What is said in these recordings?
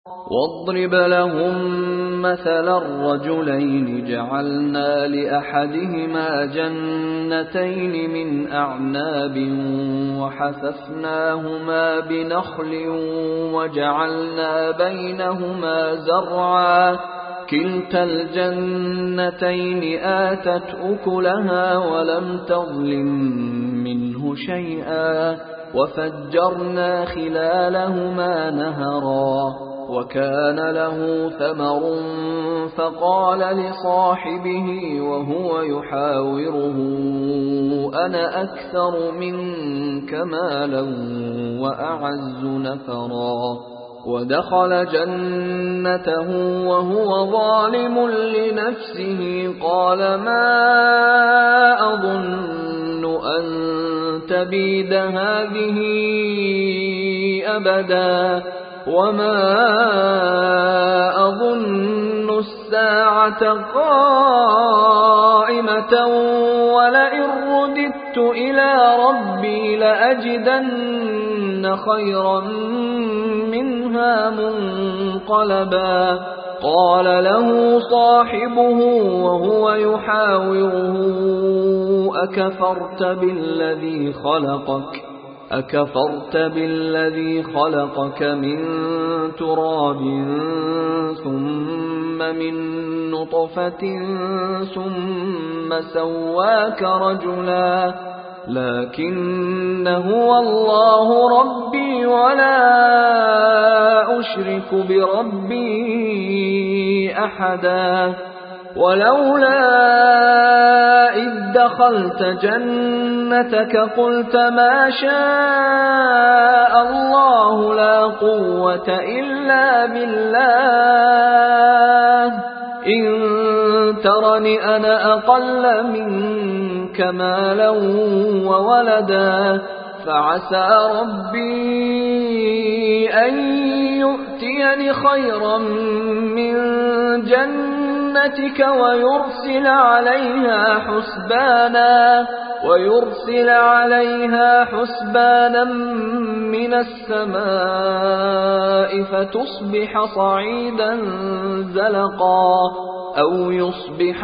واضرب لهم مثلا الرجلين جعلنا لأحدهما جنتين من أعناب وحففناهما بنخل وجعلنا بينهما زرعا كلتا الجنتين آتت أكلها ولم تظلم منه شيئا وفجرنا خلالهما نهرا وكان له ثمر فقال لصاحبه وهو يحاوره أنا أكثر منك مالا وأعز نفرا ودخل جنته وهو ظالم لنفسه قال ما أظن أن تبيد هذه أبدا وما أظن الساعة قائمة ولئن رددت إلى ربي لأجدن خيرا منها منقلبا قال له صاحبه وهو يحاوره أكفرت بالذي خلقك من تراب ثم من نطفة ثم سواك رجلا لكن هو الله ربي ولا أشرك بربي أحدا ولولا إذ دخلت جنتك قلت ما شاء الله لا قوة إلا بالله إن ترني أنا أقل منك مالا وولدا فعسى ربي أن يؤتيني خيرا من جنتك ويرسل عليها حسبانا من السماء فتصبح صعيدا زلقا أو يصبح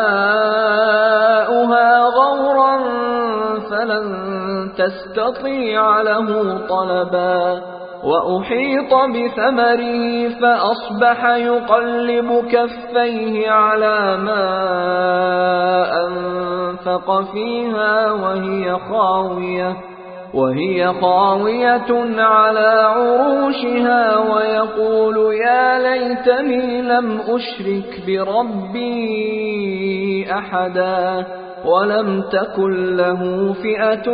ماؤها غورا فلن تستطيع له طلبا وأحيط بثمره فأصبح يقلب كفيه على ما أنفق فيها وهي خاوية على عروشها ويقول يا ليتني لم أشرك بربي أحدا ولم تكن له فئة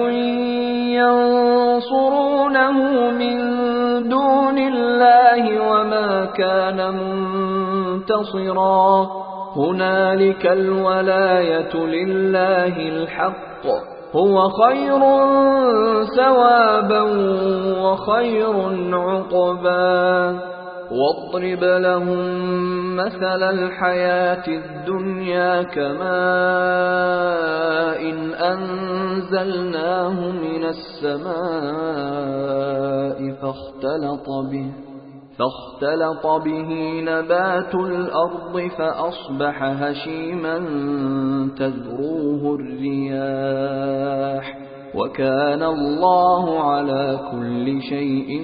ينصرونه من دون الله وما كان منتصرا هنالك الولاية لله الحق هو خير ثوابا وخير عقبا واضرب لهم مثل الحياة الدنيا كماء أنزلناه من السماء فاختلط به نبات الأرض فأصبح هشيما تذروه الرياح وكان الله على كل شيء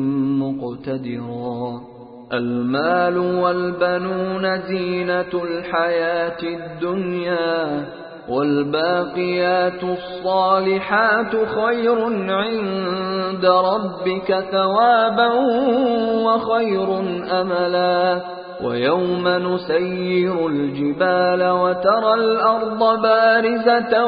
مقتدرا المال والبنون زينة الحياة الدنيا والباقيات الصالحات خير عند ربك ثوابا وخير أملا ويوم نسير الجبال وترى الأرض بارزة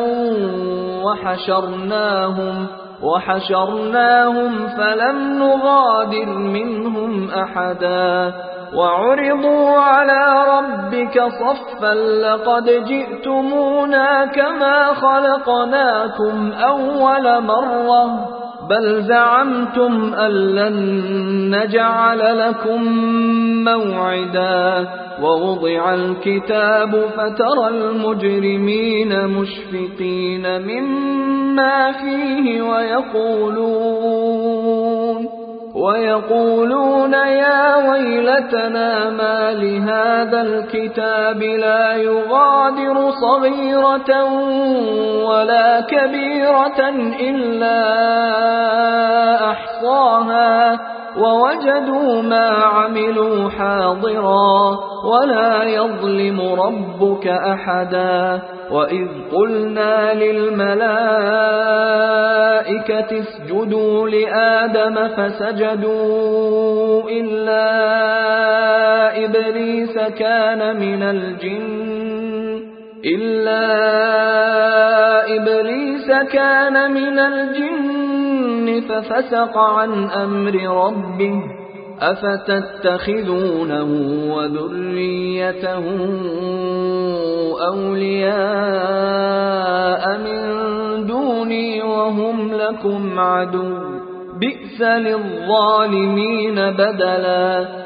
وحشرناهم فلم نغادر منهم أحدا وعرضوا على ربك صفا لقد جئتمونا كما خلقناكم أول مرة بل زعمتم أن لن نجعل لكم موعدا ووضع الكتاب فترى المجرمين مشفقين مما فيه ويقولون يا ويلتنا ما لهذا الكتاب لا يغادر صغيرة ولا كبيرة إلا أحصاها ووجدوا ما عملوا حاضرا ولا يظلم ربك أحدا وإذ قلنا للملائكة اسجدوا لآدم فسجدوا إلا إبليس كان من الجن ففسق عن أمر ربه أفتتخذونه وذريته أولياء من دوني وهم لكم عدو بئس للظالمين بدلا